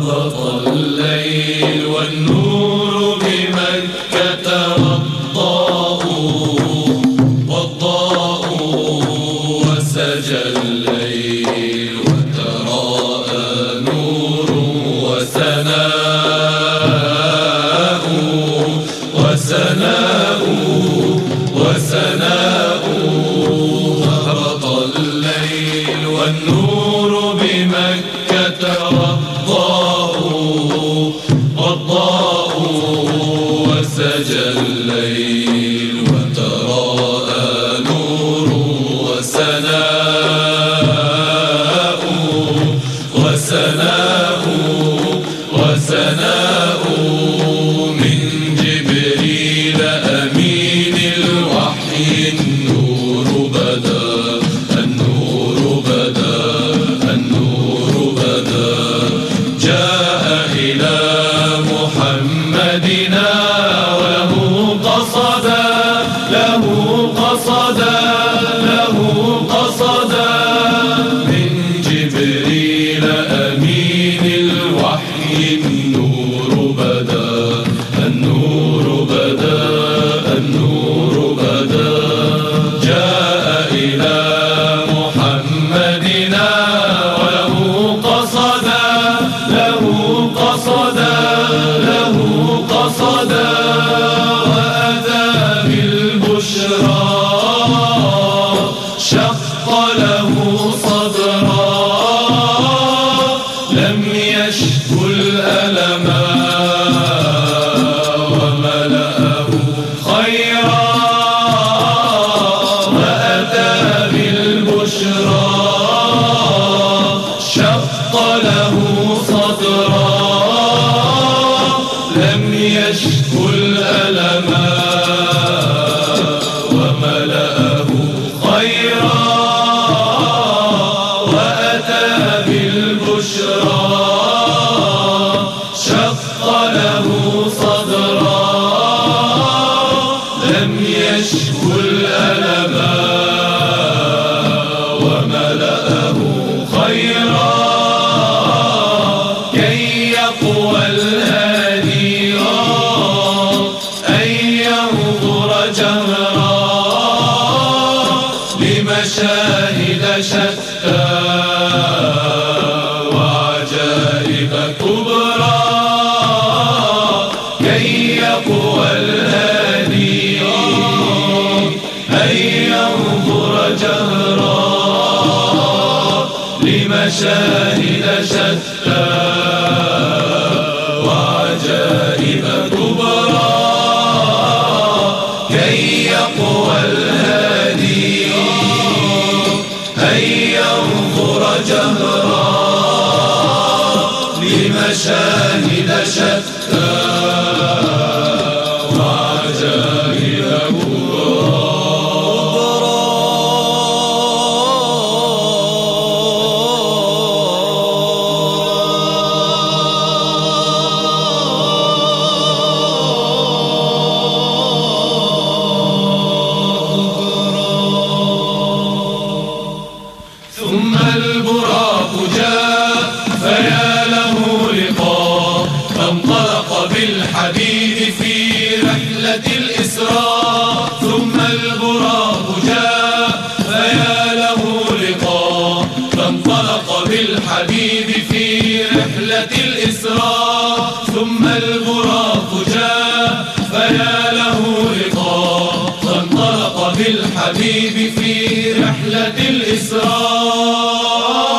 هبط الليل والنور بمكة والضاء وسجى الليل وتراءى نور وسناء هبط الليل والنور بمكة والضاء وسجى الليل وتراءى نور وسناء من جبريل أمين الوحي النور بدا جاء إلى محمدنا وله قصدا من جبريل أمين الوحي النور بدا جاء إلى محمدنا وله قصدا وأتى بالبشرى شق له صدرا لم يشكو الألم وملأه خيرا وأتى بالبشرى شق له صدرا لم يشكو الألم وملأه خيرا وأتى بالبشرى شق له صدرا لم يشكو الألم وملأه خيرا كي يقوى الهادي أن ينظر جهرا لمشاهد شتى وعجائب كبرى كي يقوى الهادي أن ينظر جهرا لمشاهد شتى وعجائب كبرى كي يقوى الهادي أن ينظر جهرا لمشاهد شتى وعجائب كبرى ثم البراق جاء فيا له لقاء فانطلق بالحبيب في رحلة الإسراء ثم البراق جاء فيا له لقاء فانطلق بالحبيب في رحلة الإسراء ثم البراق جاء فيا له لقاء فانطلق بالحبيب في رحلة الإسراء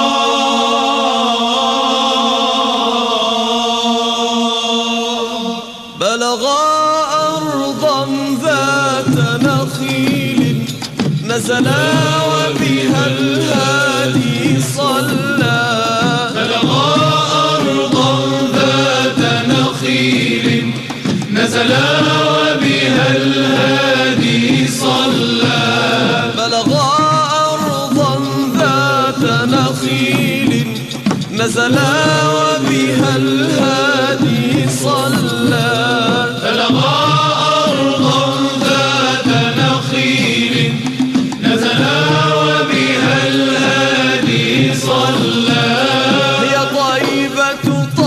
بلغا أرضا ذات نخيل نزلا وبها الهادي صلى بلغا أرضا ذات نخيل نزلا وبها الهادي صلى بلغا أرضا ذات نخيل نزلا وبها الهادي صلى بلغا أرضا ذات نخيل نزلا وبها الهادي صلى هي طيبة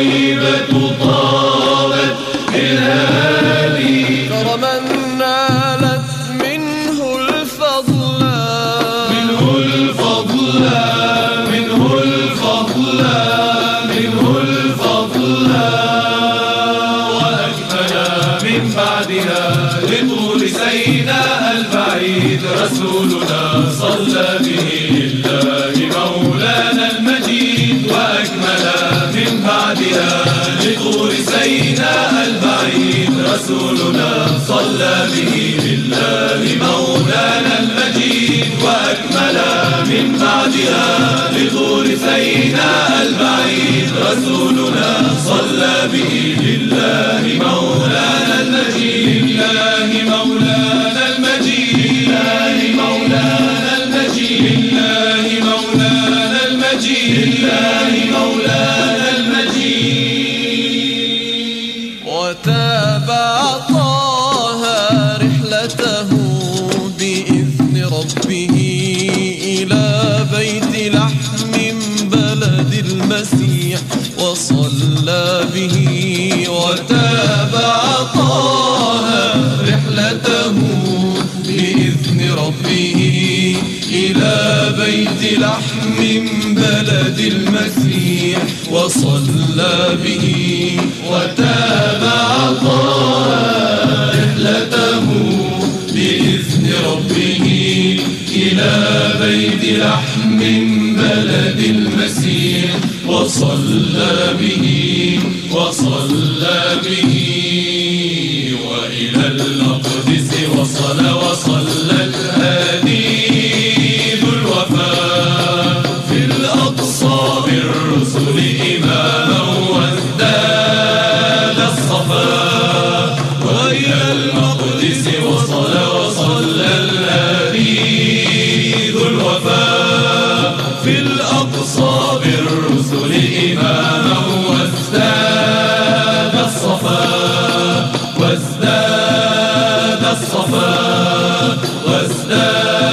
طيبة طابت بالهادي كرما نالت منه الفضل منه الفضل منه الفضل منه الفضل وأكمل من بعدها لطول سينا البعيد رسولنا صلى به لله مولانا المجيد وأكمل من بعدها لطول سينا البعيد رسولنا صلى به لله مولانا المجيد وأكمل من بعدها لطول سينا البعيد رسولنا صلى به لله مولانا المجيد لله مولانا المجيد لله مولانا المجيد لله مولانا المجيد لله مولانا المجيد وتابع طه رحلته بإذن ربه إلى بيت لحم بلد المسيح وصلى به وتابع طه رحلته بإذن ربه إلى بيت لحم بلد المسيح وصلى به وتابع طه رحلته بإذن ربه إلى بيت لحم بلد المسيح وصلى به وإلى المقدس وصلى الهادي ذو الوفاء في الأقصى بالرسل إماما وازداد الصفا وإلى المقدس وصلى الهادي ذو الوفاء في الأقصى بالرسل إماما وازداد الصفا وازداد